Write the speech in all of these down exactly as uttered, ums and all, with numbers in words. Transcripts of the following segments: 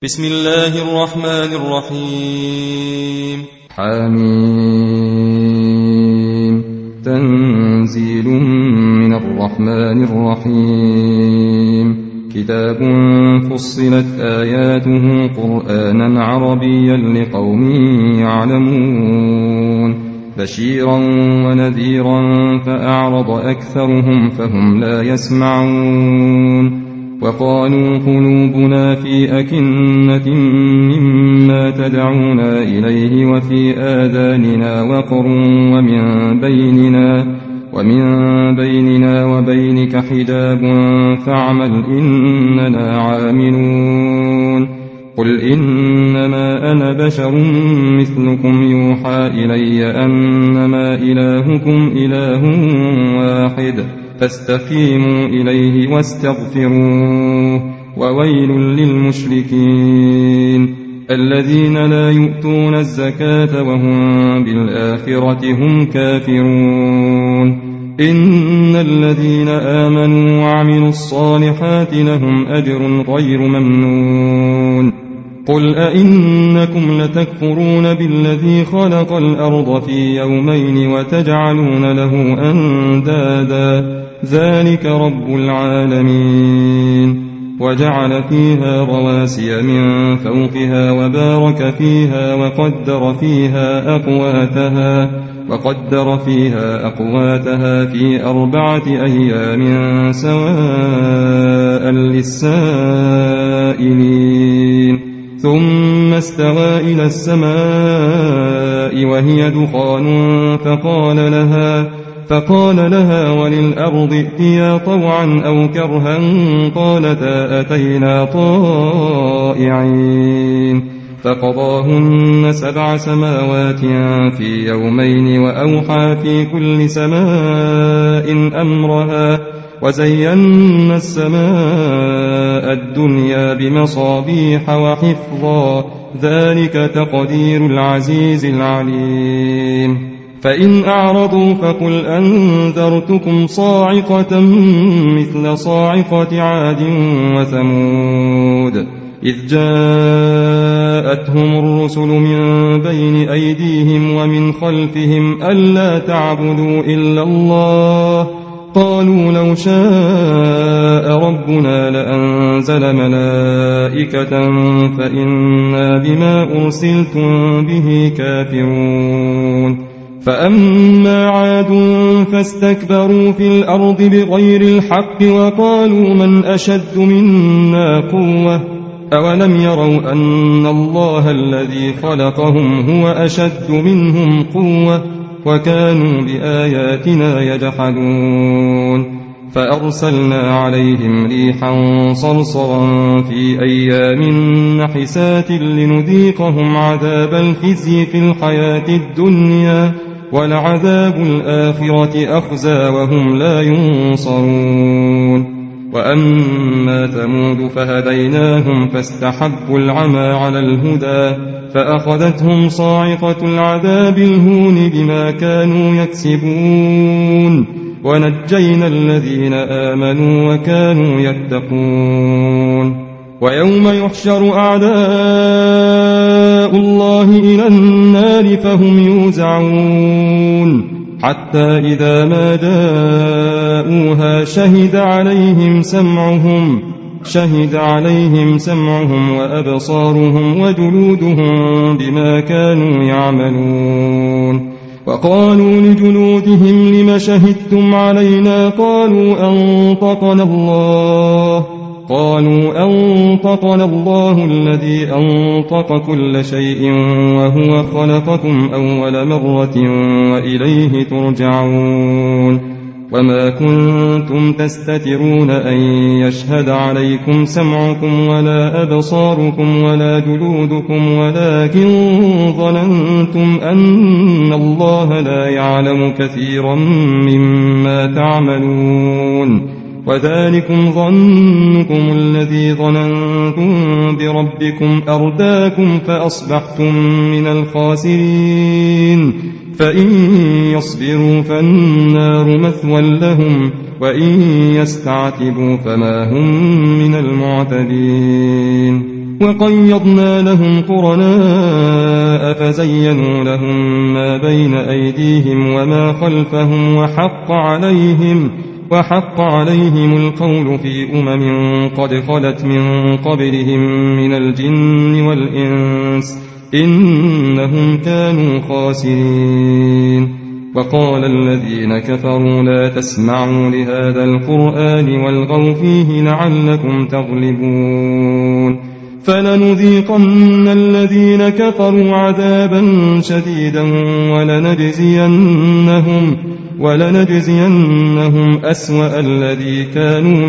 بسم الله الرحمن الرحيم. حميم. تنزيل من الرحمن الرحيم. كتاب فصلت آياته قرآنا عربيا لقوم يعلمون بشيرا ونذيرا فأعرض أكثرهم فهم لا يسمعون وقالوا قلوبنا في أكنة مما تدعونا إليه وفي آذاننا وقر ومن بيننا ومن بيننا وبينك حجاب فاعمل إننا عاملون قل إنما أنا بشر مثلكم يوحى إلي أنما إلهكم إله واحد فاستقيموا إليه واستغفروه وويل للمشركين الذين لا يؤتون الزكاة وهم بالآخرة هم كافرون إن الذين آمنوا وعملوا الصالحات لهم أجر غير ممنون قل أئنكم لتكفرون بالذي خلق الأرض في يومين وتجعلون له أندادا ذلك رب العالمين وجعل فيها رواسي من فوقها وبارك فيها وقدر فيها أقواتها وقدر فيها أقواتها في أربعة أيام سواء للسائلين ثم استوى إلى السماء وهي دخان فقال لها فقال لها وللأرض ائتيا طوعا أو كرها قالتا أتينا طائعين فقضاهن سبع سماوات في يومين وأوحى في كل سماء أمرها وزينا السماء الدنيا بمصابيح وحفظا ذلك تقدير العزيز العليم فإن أعرضوا فقل أنذرتكم صاعقة مثل صاعقة عاد وثمود إذ جاءتهم الرسل من بين أيديهم ومن خلفهم ألا تعبدوا إلا الله قالوا لو شاء ربنا لأنزل ملائكة فإنا بما أرسلتم به كافرون فأما عاد فاستكبروا في الأرض بغير الحق وقالوا من أشد منا قوة أولم يروا أن الله الذي خلقهم هو أشد منهم قوة وكانوا بآياتنا يجحدون فأرسلنا عليهم ريحا صرصرا في أيام نحسات لنذيقهم عذاب الخزي في الحياة الدنيا ولعذاب الآخرة أخزى وهم لا ينصرون وأما ثمود فهديناهم فاستحبوا العمى على الهدى فأخذتهم صاعقة العذاب الهون بما كانوا يكسبون ونجينا الذين آمنوا وكانوا يتقون ويوم يحشر أعداء الله إلى النار فهم يوزعون حتى إذا ما جاءوها شهد عليهم سمعهم شهد عليهم سمعهم وأبصارهم وجلودهم بما كانوا يعملون وقالوا لجلودهم لم شهدتم علينا قالوا أنطقنا الله قالوا أنطقنا الله الذي أنطق كل شيء وهو خلقكم أول مرة وإليه ترجعون وما كنتم تستترون أن يشهد عليكم سمعكم ولا أبصاركم ولا جلودكم ولكن ظننتم أن الله لا يعلم كثيرا مما تعملون وذلكم ظنكم الذي ظننتم بربكم أرداكم فأصبحتم من الخاسرين فإن يصبروا فالنار مثوى لهم وإن يستعتبوا فما هم من المعتدين وقيضنا لهم قرناء فزينوا لهم ما بين أيديهم وما خلفهم وحق عليهم وحق عليهم القول في أمم قد خلت من قبلهم من الجن والإنس إنهم كانوا خاسرين. وقال الذين كفروا لا تسمعوا لهذا القرآن والغوا فيه لعلكم تغلبون فلنذيقن الذين كفروا عذابا شديدا ولنجزينهم ولنجزينهم أسوأ الذي كانوا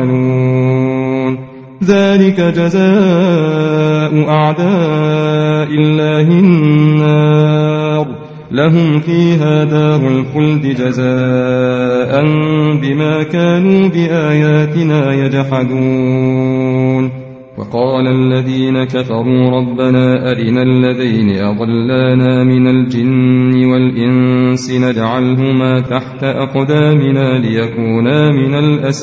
يعملون ذلك جزاء أعداء الله النار لهم فيها دار الخلد جزاء بما كانوا بآياتنا يجحدون. وقال الذين كفروا ربنا أرنا الذين أضلانا من الجن والإنس نجعلهما تحت أقدامنا ليكونا من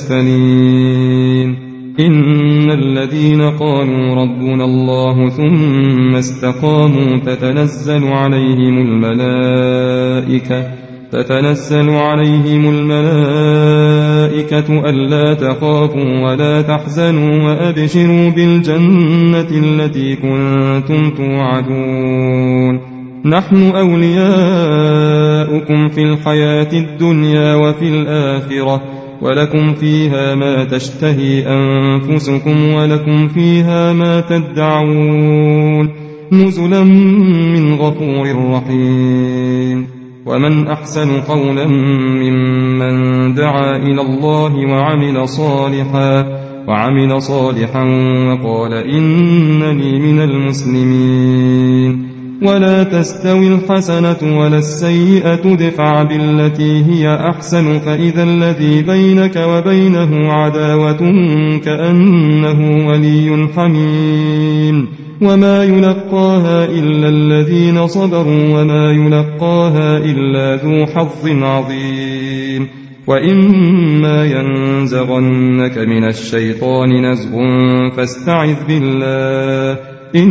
الأسفلين إن الذين قالوا ربنا الله ثم استقاموا تتنزل عليهم الملائكة تتنزل عليهم الملائكة ألا تخافوا ولا تحزنوا وأبشروا بالجنة التي كنتم توعدون نحن أولياؤكم في الحياة الدنيا وفي الآخرة ولكم فيها ما تشتهي أنفسكم ولكم فيها ما تدعون نزلا من غفور رحيم. ومن أحسن قولا ممن دعا إلى الله وعمل صالحا وعمل صالحا وقال إنني من المسلمين. ولا تستوي الحسنة ولا السيئة ادفع بالتي هي أحسن فإذا الذي بينك وبينه عداوة كأنه ولي حميم وما يلقاها إلا الذين صبروا وما يلقاها إلا ذو حظ عظيم. وإما ينزغنك من الشيطان نزغ فاستعذ بالله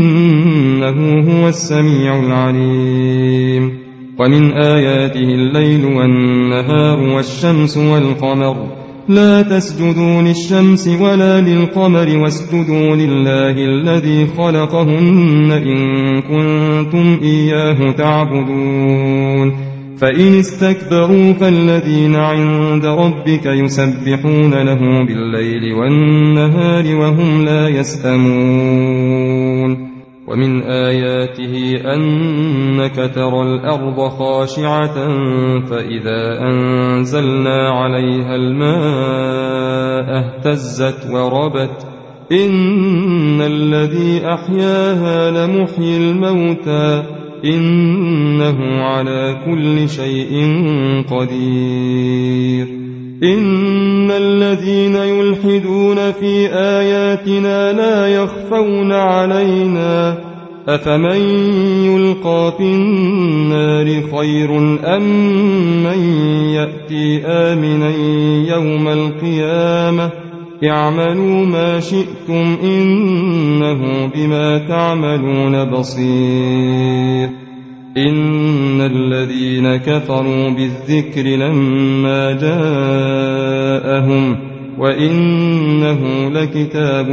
إنه هو السميع العليم. ومن آياته الليل والنهار والشمس والقمر لا تسجدوا للشمس ولا للقمر واسجدوا لله الذي خلقهن إن كنتم إياه تعبدون. فإن استكبروا فالذين عند ربك يسبحون له بالليل والنهار وهم لا يسأمون. ومن آياته أنك ترى الأرض خاشعة فإذا أنزلنا عليها الماء اهتزت وربت إن الذي أحياها لمحيي الموتى إنه على كل شيء قدير. إن الذين يلحدون في آياتنا لا يخفون علينا أفمن يلقى في النار خير أم من يأتي آمنا يوم القيامة اعملوا ما شئتم إنه بما تعملون بصير. إن الذين كفروا بالذكر لما جاءهم وإنه لكتاب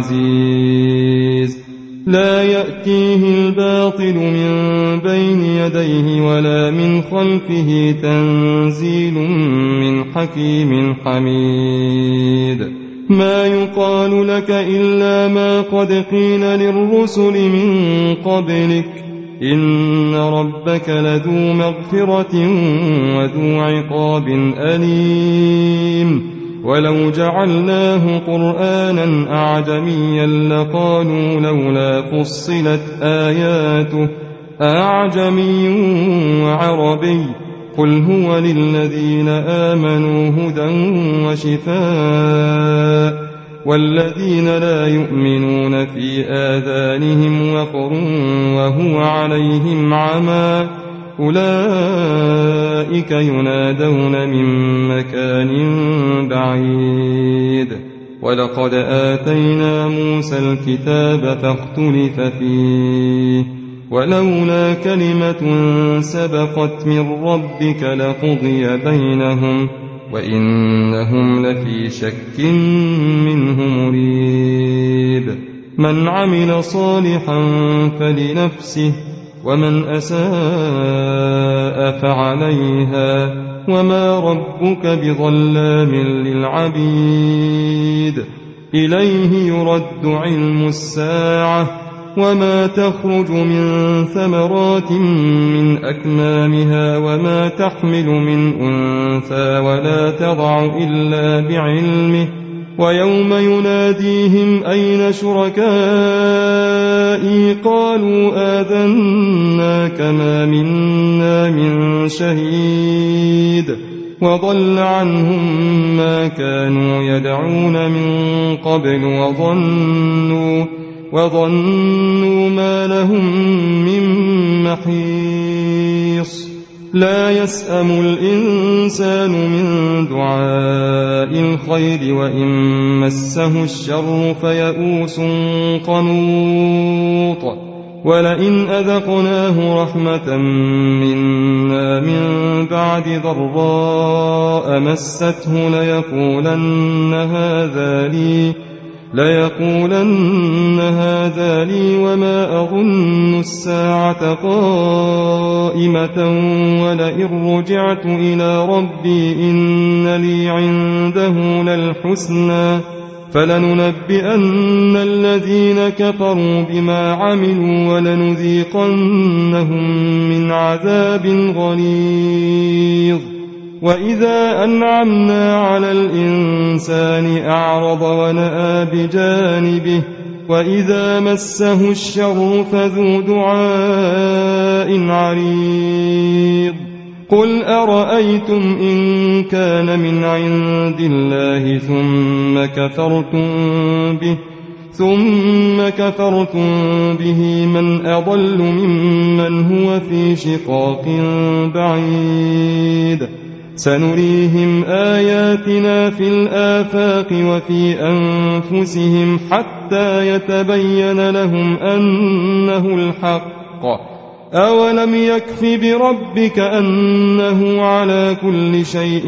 عزيز لا يأتيه الباطل من بين يديه ولا من خلفه تنزيل من حكيم حميد. ما يقال لك إلا ما قد قيل للرسل من قبلك إن ربك لذو مغفرة وذو عقاب أليم. ولو جعلناه قرآنا أعجميا لقالوا لولا فصلت آياته أعجمي وعربي قل هو للذين آمنوا هدى وشفاء والذين لا يؤمنون في آذانهم وقر وهو عليهم عمى أولئك ينادون من مكان بعيد. ولقد آتينا موسى الكتاب فاختلف فيه ولولا كلمة سبقت من ربك لقضي بينهم وإنهم لفي شك منه مريب من عمل صالحا فلنفسه ومن أساء فعليها وما ربك بظلام للعبيد إليه يرد علم الساعة وما تخرج من ثمرات من أكمامها وما تحمل من أنثى ولا تضع إلا بعلمه ويوم يناديهم أين شركائي قالوا آذناك ما منا من شهيد وضل عنهم ما كانوا يدعون من قبل وظنوا وظنوا ما لهم من محيص لا يسأم الإنسان من دعاء الخير وإن مسه الشر فيئوس قنوط ولئن أذقناه رحمة منا من بعد ضراء مسته ليقولن هذا لي ليقولن هذا لي وما أظن الساعة قائمة ولئن رجعت إلى ربي إن لي عنده للحسنى فلننبئن الذين كفروا بما عملوا ولنذيقنهم من عذاب غليظ وإذا أنعمنا على الإنسان أعرض ونأى بجانبه وإذا مسه الشر فذو دعاء عريض قل أرأيتم إن كان من عند الله ثم كفرتم به ثم كفرتم به من أضل ممن هو في شقاق بعيد سنريهم آياتنا في الآفاق وفي أنفسهم حتى يتبين لهم أنه الحق أولم يكف بربك أنه على كل شيء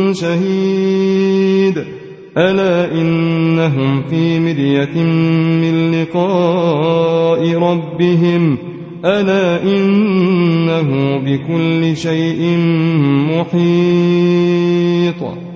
شهيد ألا إنهم في مرية من لقاء ربهم ألا إنه بكل شيء محيط